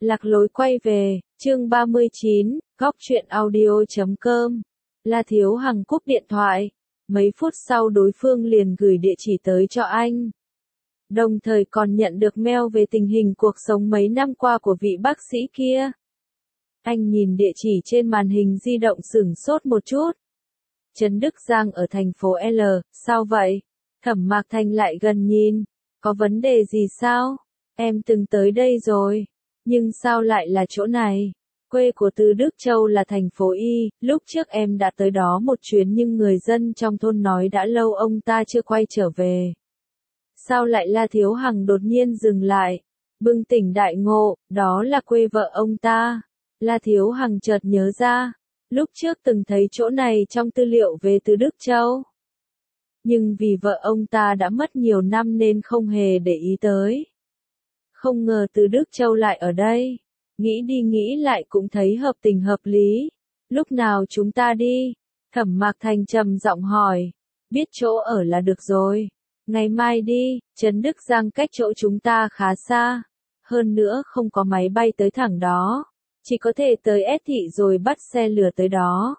Lạc lối quay về, chương 39, góc truyện audio.com. La Thiếu Hằng cúp điện thoại. Mấy phút sau đối phương liền gửi địa chỉ tới cho anh. Đồng thời còn nhận được mail về tình hình cuộc sống mấy năm qua của vị bác sĩ kia. Anh nhìn địa chỉ trên màn hình di động sửng sốt một chút. Trấn Đức Giang ở thành phố L, sao vậy? Thẩm Mạc Thành lại gần nhìn. Có vấn đề gì sao? Em từng tới đây rồi. Nhưng sao lại là chỗ này? Quê của Từ Đức Châu là thành phố Y, lúc trước em đã tới đó một chuyến nhưng người dân trong thôn nói đã lâu ông ta chưa quay trở về. Sao lại La Thiếu Hằng đột nhiên dừng lại? Bừng tỉnh đại ngộ, đó là quê vợ ông ta. La Thiếu Hằng chợt nhớ ra, lúc trước từng thấy chỗ này trong tư liệu về Từ Đức Châu. Nhưng vì vợ ông ta đã mất nhiều năm nên không hề để ý tới. Không ngờ Từ Đức Châu lại ở đây. Nghĩ đi nghĩ lại cũng thấy hợp tình hợp lý. Lúc nào chúng ta đi? Thẩm Mạc Thành trầm giọng hỏi. Biết chỗ ở là được rồi. Ngày mai đi, Trấn Đức Giang cách chỗ chúng ta khá xa. Hơn nữa không có máy bay tới thẳng đó. Chỉ có thể tới S thị rồi bắt xe lửa tới đó.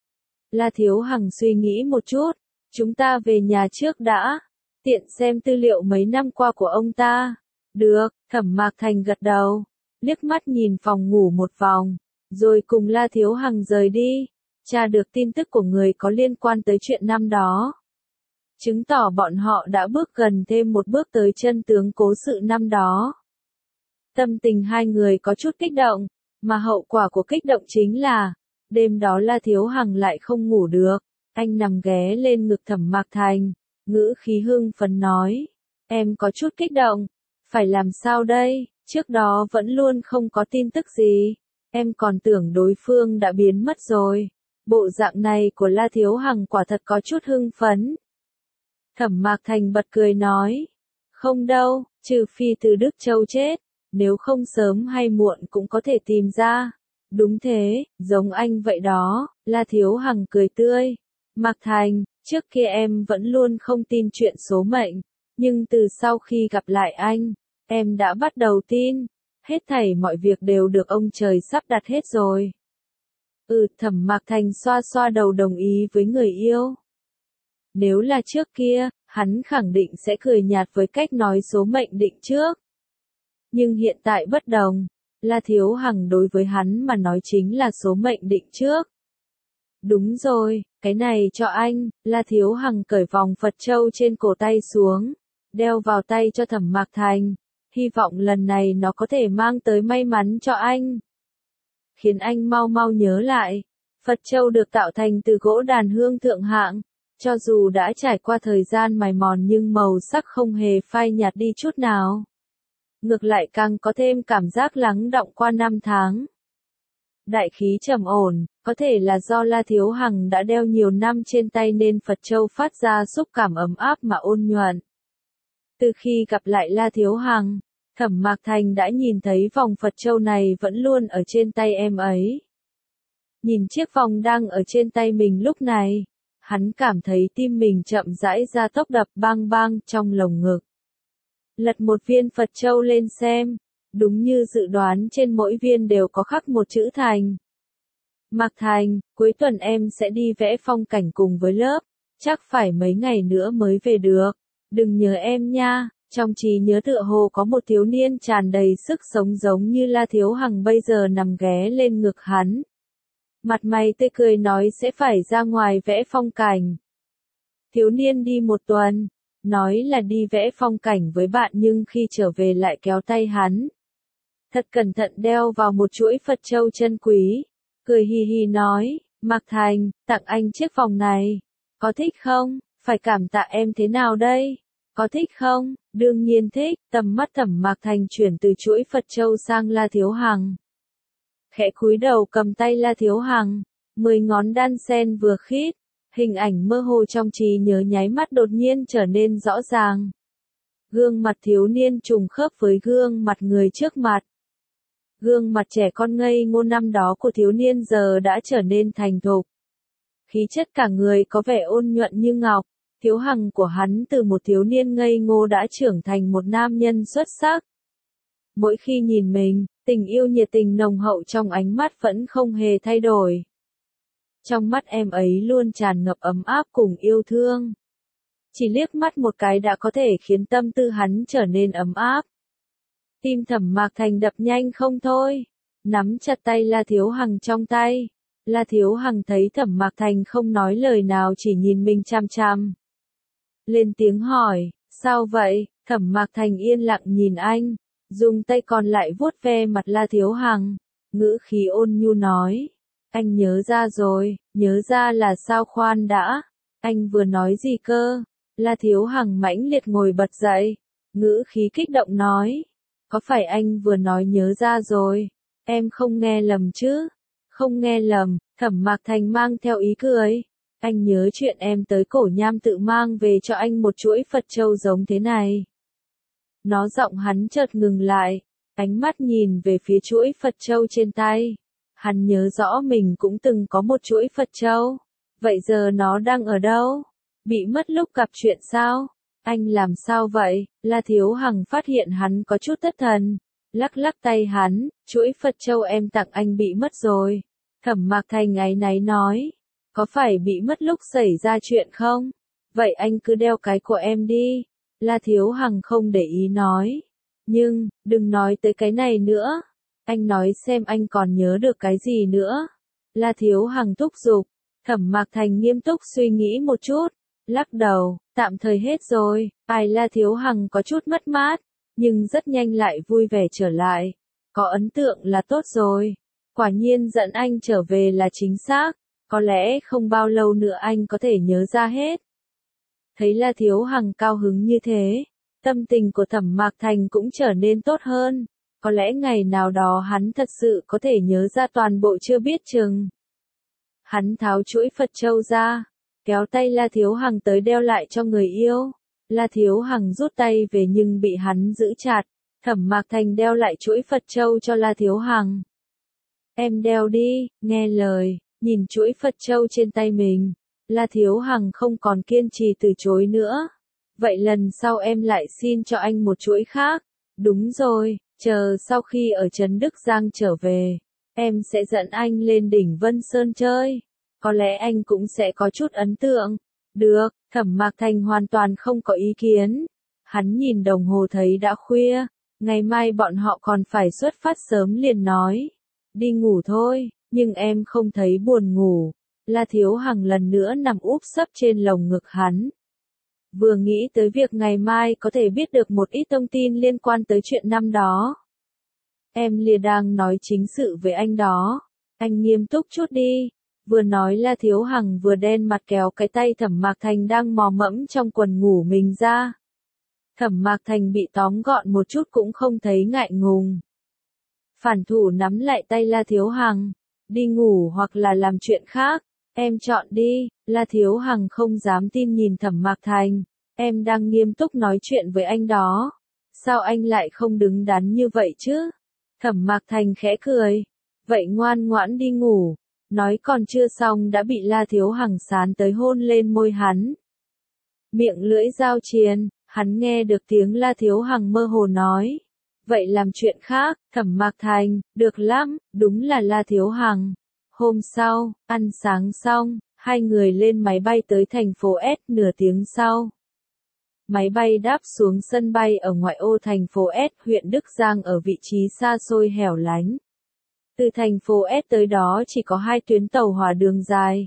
La Thiếu Hằng suy nghĩ một chút. Chúng ta về nhà trước đã. Tiện xem tư liệu mấy năm qua của ông ta. Được, Thẩm Mạc Thành gật đầu. Liếc mắt nhìn phòng ngủ một vòng. Rồi cùng La Thiếu Hằng rời đi. Tra được tin tức của người có liên quan tới chuyện năm đó. Chứng tỏ bọn họ đã bước gần thêm một bước tới chân tướng cố sự năm đó. Tâm tình hai người có chút kích động. Mà hậu quả của kích động chính là, đêm đó La Thiếu Hằng lại không ngủ được. Anh nằm ghé lên ngực Thẩm Mạc Thành, ngữ khí hưng phấn nói. Em có chút kích động. Phải làm sao đây? Trước đó vẫn luôn không có tin tức gì. Em còn tưởng đối phương đã biến mất rồi. Bộ dạng này của La Thiếu Hằng quả thật có chút hưng phấn. Thẩm Mạc Thành bật cười nói. Không đâu, trừ phi Từ Đức Châu chết. Nếu không sớm hay muộn cũng có thể tìm ra. Đúng thế, giống anh vậy đó. La Thiếu Hằng cười tươi. Mạc Thành, trước kia em vẫn luôn không tin chuyện số mệnh. Nhưng từ sau khi gặp lại anh, em đã bắt đầu tin. Hết thảy mọi việc đều được ông trời sắp đặt hết rồi. Thẩm Mạc Thành xoa xoa đầu đồng ý với người yêu. Nếu là trước kia, hắn khẳng định sẽ cười nhạt với cách nói số mệnh định trước. Nhưng hiện tại bất đồng. La Thiếu Hằng đối với hắn mà nói chính là số mệnh định trước. Đúng rồi, cái này cho anh. La Thiếu Hằng cởi vòng Phật châu trên cổ tay xuống. Đeo vào tay cho Thẩm Mạc Thành. Hy vọng lần này nó có thể mang tới may mắn cho anh. Khiến anh mau mau nhớ lại. Phật châu được tạo thành từ gỗ đàn hương thượng hạng. Cho dù đã trải qua thời gian mài mòn nhưng màu sắc không hề phai nhạt đi chút nào. Ngược lại càng có thêm cảm giác lắng đọng qua năm tháng. Đại khí trầm ổn, có thể là do La Thiếu Hằng đã đeo nhiều năm trên tay nên Phật châu phát ra xúc cảm ấm áp mà ôn nhuận. Từ khi gặp lại La Thiếu Hằng, Thẩm Mạc Thành đã nhìn thấy vòng Phật châu này vẫn luôn ở trên tay em ấy. Nhìn chiếc vòng đang ở trên tay mình lúc này, hắn cảm thấy tim mình chậm rãi ra tốc đập bang bang trong lồng ngực. Lật một viên Phật châu lên xem, đúng như dự đoán trên mỗi viên đều có khắc một chữ Thành. Mạc Thành, cuối tuần em sẽ đi vẽ phong cảnh cùng với lớp, chắc phải mấy ngày nữa mới về được. Đừng nhớ em nha. Trong trí nhớ tựa hồ có một thiếu niên tràn đầy sức sống giống như La Thiếu Hằng bây giờ nằm ghé lên ngực hắn. Mặt mày tươi cười nói sẽ phải ra ngoài vẽ phong cảnh. Thiếu niên đi một tuần, nói là đi vẽ phong cảnh với bạn nhưng khi trở về lại kéo tay hắn. Thật cẩn thận đeo vào một chuỗi Phật châu chân quý. Cười hì hì nói, Mạc Thành, tặng anh chiếc vòng này. Có thích không? Phải cảm tạ em thế nào đây? Có thích không? Đương nhiên thích. Tầm mắt Thẩm Mạc Thành chuyển từ chuỗi Phật châu sang La Thiếu Hằng. Khẽ cúi đầu cầm tay La Thiếu Hằng. 10 ngón đan sen vừa khít. Hình ảnh mơ hồ trong trí nhớ nháy mắt đột nhiên trở nên rõ ràng. Gương mặt thiếu niên trùng khớp với gương mặt người trước mặt. Gương mặt trẻ con ngây ngô năm đó của thiếu niên giờ đã trở nên thành thục. Khí chất cả người có vẻ ôn nhuận như ngọc. Thiếu Hằng của hắn từ một thiếu niên ngây ngô đã trưởng thành một nam nhân xuất sắc. Mỗi khi nhìn mình, Tình yêu nhiệt tình nồng hậu trong ánh mắt vẫn không hề thay đổi. Trong mắt em ấy luôn tràn ngập ấm áp cùng yêu thương. Chỉ liếc mắt một cái đã có thể khiến tâm tư hắn trở nên ấm áp. Tim Thẩm Mạc Thành đập nhanh không thôi, nắm chặt tay La Thiếu Hằng trong tay. La Thiếu Hằng thấy Thẩm Mạc Thành không nói lời nào chỉ nhìn mình chằm chằm. Lên tiếng hỏi, sao vậy? Thẩm Mạc Thành yên lặng nhìn anh, dùng tay còn lại vuốt ve mặt La Thiếu Hằng, ngữ khí ôn nhu nói. Anh nhớ ra rồi, nhớ ra là sao khoan đã? Anh vừa nói gì cơ? La Thiếu Hằng mãnh liệt ngồi bật dậy, ngữ khí kích động nói. Có phải anh vừa nói nhớ ra rồi? Em không nghe lầm chứ? Không nghe lầm, Thẩm Mạc Thành mang theo ý cười. Anh nhớ chuyện em tới Cổ Nham tự mang về cho anh một chuỗi Phật châu giống thế này. Nó giọng hắn chợt ngừng lại, ánh mắt nhìn về phía chuỗi Phật châu trên tay. Hắn nhớ rõ mình cũng từng có một chuỗi Phật châu. Vậy giờ nó đang ở đâu? Bị mất lúc gặp chuyện sao? Anh làm sao vậy? La Thiếu Hằng phát hiện hắn có chút thất thần. Lắc lắc tay hắn, chuỗi Phật châu em tặng anh bị mất rồi. Thẩm Mạc Thành áy náy nói. Có phải bị mất lúc xảy ra chuyện không? Vậy anh cứ đeo cái của em đi. La Thiếu Hằng không để ý nói. Nhưng, đừng nói tới cái này nữa. Anh nói xem anh còn nhớ được cái gì nữa. La Thiếu Hằng thúc giục. Thẩm Mạc Thành nghiêm túc suy nghĩ một chút. Lắc đầu, tạm thời hết rồi. Ai La Thiếu Hằng có chút mất mát, nhưng rất nhanh lại vui vẻ trở lại. Có ấn tượng là tốt rồi. Quả nhiên dẫn anh trở về là chính xác. Có lẽ không bao lâu nữa anh có thể nhớ ra hết. Thấy La Thiếu Hằng cao hứng như thế, tâm tình của Thẩm Mạc Thành cũng trở nên tốt hơn. Có lẽ ngày nào đó hắn thật sự có thể nhớ ra toàn bộ chưa biết chừng. Hắn tháo chuỗi Phật châu ra, kéo tay La Thiếu Hằng tới đeo lại cho người yêu. La Thiếu Hằng rút tay về nhưng bị hắn giữ chặt. Thẩm Mạc Thành đeo lại chuỗi Phật châu cho La Thiếu Hằng. Em đeo đi, nghe lời, nhìn chuỗi Phật châu trên tay mình. La Thiếu Hằng không còn kiên trì từ chối nữa. Vậy lần sau em lại xin cho anh một chuỗi khác. Đúng rồi, chờ sau khi ở Trấn Đức Giang trở về, em sẽ dẫn anh lên đỉnh Vân Sơn chơi. Có lẽ anh cũng sẽ có chút ấn tượng. Được, Thẩm Mạc Thành hoàn toàn không có ý kiến. Hắn nhìn đồng hồ thấy đã khuya, ngày mai bọn họ còn phải xuất phát sớm liền nói. Đi ngủ thôi, nhưng em không thấy buồn ngủ. La Thiếu Hằng lần nữa nằm úp sấp trên lồng ngực hắn. Vừa nghĩ tới việc ngày mai có thể biết được một ít thông tin liên quan tới chuyện năm đó. Em lìa đang nói chính sự với anh đó. Anh nghiêm túc chút đi. Vừa nói La Thiếu Hằng vừa đen mặt kéo cái tay Thẩm Mạc Thành đang mò mẫm trong quần ngủ mình ra. Thẩm Mạc Thành bị tóm gọn một chút cũng không thấy ngại ngùng. Phản thủ nắm lại tay La Thiếu Hằng. Đi ngủ hoặc là làm chuyện khác. Em chọn đi. La Thiếu Hằng không dám tin nhìn Thẩm Mạc Thành. Em đang nghiêm túc nói chuyện với anh đó. Sao anh lại không đứng đắn như vậy chứ? Thẩm Mạc Thành khẽ cười. Vậy ngoan ngoãn đi ngủ. Nói còn chưa xong đã bị La Thiếu Hằng sán tới hôn lên môi hắn. Miệng lưỡi giao triền, hắn nghe được tiếng La Thiếu Hằng mơ hồ nói. Vậy làm chuyện khác, Thẩm Mạc Thành, được lắm, đúng là La Thiếu Hằng. Hôm sau, ăn sáng xong, hai người lên máy bay tới thành phố S nửa tiếng sau. Máy bay đáp xuống sân bay ở ngoại ô thành phố S, huyện Đức Giang ở vị trí xa xôi hẻo lánh. Từ thành phố S tới đó chỉ có 2 tuyến tàu hỏa đường dài.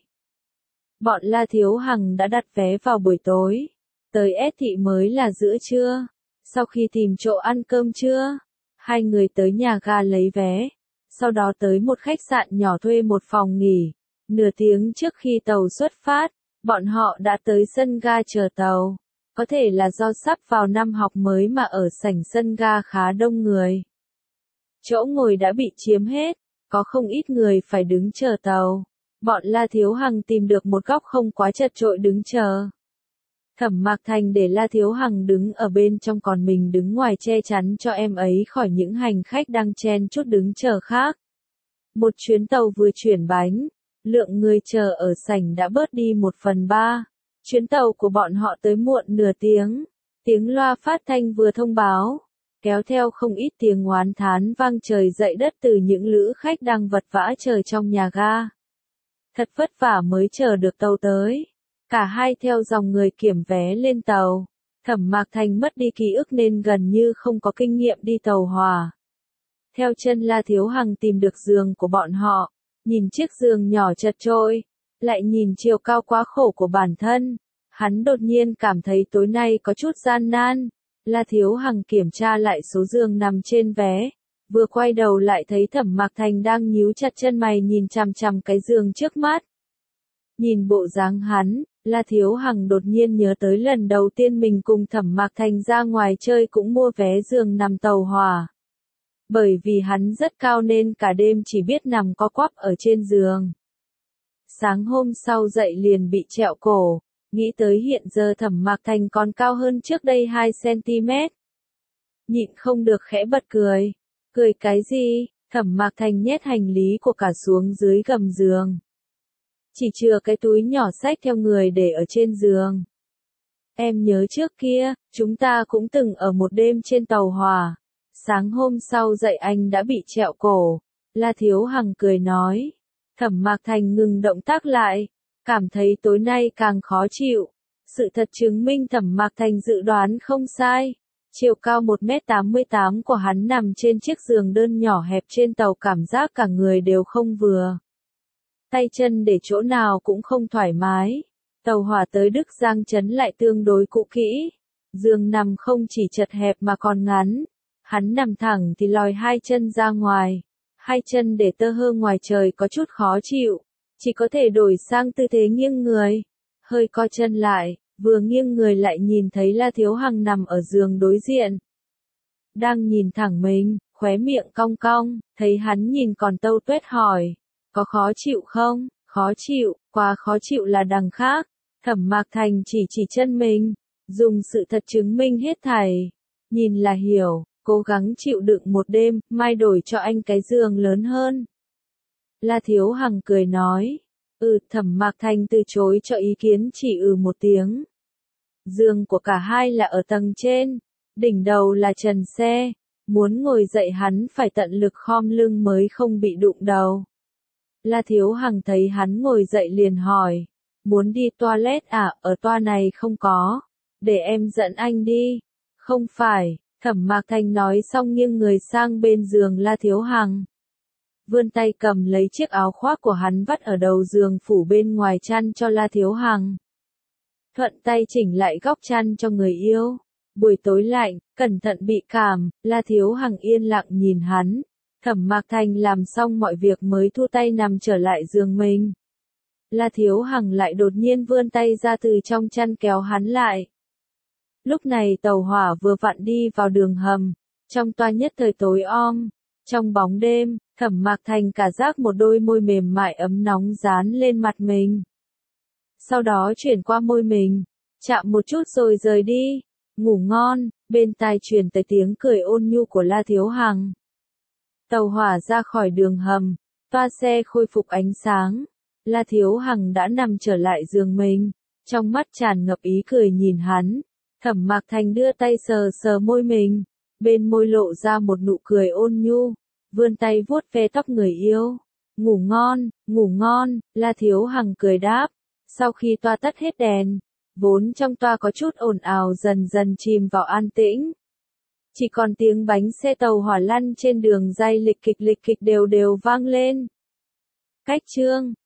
Bọn La Thiếu Hằng đã đặt vé vào buổi tối. Tới S thị mới là giữa trưa. Sau khi tìm chỗ ăn cơm trưa, hai người tới nhà ga lấy vé. Sau đó tới một khách sạn nhỏ thuê một phòng nghỉ. Nửa tiếng trước khi tàu xuất phát, bọn họ đã tới sân ga chờ tàu. Có thể là do sắp vào năm học mới mà ở sảnh sân ga khá đông người. Chỗ ngồi đã bị chiếm hết, có không ít người phải đứng chờ tàu. Bọn La Thiếu Hằng tìm được một góc không quá chật chội đứng chờ. Thẩm Mạc Thành để La Thiếu Hằng đứng ở bên trong còn mình đứng ngoài che chắn cho em ấy khỏi những hành khách đang chen chúc đứng chờ khác. Một chuyến tàu vừa chuyển bánh, lượng người chờ ở sảnh đã bớt đi 1/3. Chuyến tàu của bọn họ tới muộn nửa tiếng. Tiếng loa phát thanh vừa thông báo. kéo theo không ít tiếng oán thán vang trời dậy đất từ những lữ khách đang vật vã chờ trong nhà ga. Thật vất vả mới chờ được tàu tới. Cả hai theo dòng người kiểm vé lên tàu. Thẩm Mạc Thành mất đi ký ức nên gần như không có kinh nghiệm đi tàu hỏa. Theo chân La Thiếu Hằng tìm được giường của bọn họ, nhìn chiếc giường nhỏ chật chội, lại nhìn chiều cao quá khổ của bản thân, hắn đột nhiên cảm thấy tối nay có chút gian nan. La Thiếu Hằng kiểm tra lại số giường nằm trên vé, vừa quay đầu lại thấy Thẩm Mạc Thành đang nhíu chặt chân mày nhìn chằm chằm cái giường trước mắt. Nhìn bộ dáng hắn, La Thiếu Hằng đột nhiên nhớ tới lần đầu tiên mình cùng Thẩm Mạc Thành ra ngoài chơi cũng mua vé giường nằm tàu hỏa. Bởi vì hắn rất cao nên cả đêm chỉ biết nằm co quắp ở trên giường. Sáng hôm sau dậy liền bị trẹo cổ, nghĩ tới hiện giờ Thẩm Mạc Thành còn cao hơn trước đây 2 cm. Nhịn không được khẽ bật cười. Cười cái gì? Thẩm Mạc Thành nhét hành lý của cả xuống dưới gầm giường. Chỉ chừa cái túi nhỏ xách theo người để ở trên giường. Em nhớ trước kia, chúng ta cũng từng ở một đêm trên tàu hỏa. Sáng hôm sau dậy anh đã bị trẹo cổ. La Thiếu Hằng cười nói. Thẩm Mạc Thành ngừng động tác lại, cảm thấy tối nay càng khó chịu. Sự thật chứng minh Thẩm Mạc Thành dự đoán không sai. Chiều cao 1m88 của hắn nằm trên chiếc giường đơn nhỏ hẹp trên tàu cảm giác cả người đều không vừa. Tay chân để chỗ nào cũng không thoải mái. Tàu hỏa tới Đức Giang Trấn lại tương đối cũ kỹ. Giường nằm không chỉ chật hẹp mà còn ngắn. Hắn nằm thẳng thì lòi hai chân ra ngoài. Hai chân để tơ hơ ngoài trời có chút khó chịu. Chỉ có thể đổi sang tư thế nghiêng người. Hơi co chân lại, vừa nghiêng người lại nhìn thấy La Thiếu Hằng nằm ở giường đối diện. Đang nhìn thẳng mình, khóe miệng cong cong, thấy hắn nhìn còn tâu tuét hỏi. Có khó chịu không? Khó chịu, quá khó chịu là đằng khác. Thẩm Mạc Thành chỉ chân mình, dùng sự thật chứng minh hết thảy. Nhìn là hiểu, cố gắng chịu đựng một đêm, mai đổi cho anh cái giường lớn hơn. La Thiếu Hằng cười nói. Thẩm Mạc Thành từ chối cho ý kiến chỉ một tiếng. Giường của cả hai là ở tầng trên, đỉnh đầu là trần xe, muốn ngồi dậy hắn phải tận lực khom lưng mới không bị đụng đầu. La Thiếu Hằng thấy hắn ngồi dậy liền hỏi, muốn đi toilet à? Ở toa này không có, để em dẫn anh đi. Không phải, Thẩm Mạc Thành nói xong nghiêng người sang bên giường La Thiếu Hằng. Vươn tay cầm lấy chiếc áo khoác của hắn vắt ở đầu giường phủ bên ngoài chăn cho La Thiếu Hằng. Thuận tay chỉnh lại góc chăn cho người yêu. Buổi tối lạnh, cẩn thận bị cảm, La Thiếu Hằng yên lặng nhìn hắn. Thẩm Mạc Thành làm xong mọi việc mới thu tay nằm trở lại giường mình. La Thiếu Hằng lại đột nhiên vươn tay ra từ trong chăn kéo hắn lại. Lúc này tàu hỏa vừa vặn đi vào đường hầm, trong toa nhất thời tối om. Trong bóng đêm, Thẩm Mạc Thành cả giác một đôi môi mềm mại ấm nóng dán lên mặt mình. Sau đó chuyển qua môi mình, chạm một chút rồi rời đi. Ngủ ngon, bên tai truyền tới tiếng cười ôn nhu của La Thiếu Hằng. Tàu hỏa ra khỏi đường hầm, toa xe khôi phục ánh sáng. La Thiếu Hằng đã nằm trở lại giường mình, trong mắt tràn ngập ý cười nhìn hắn. Thẩm Mạc Thành đưa tay sờ sờ môi mình, bên môi lộ ra một nụ cười ôn nhu, vươn tay vuốt ve tóc người yêu. Ngủ ngon, La Thiếu Hằng cười đáp. Sau khi toa tắt hết đèn, vốn trong toa có chút ồn ào dần dần chìm vào an tĩnh. Chỉ còn tiếng bánh xe tàu hỏa lăn trên đường ray lịch kịch đều vang lên. Cách chương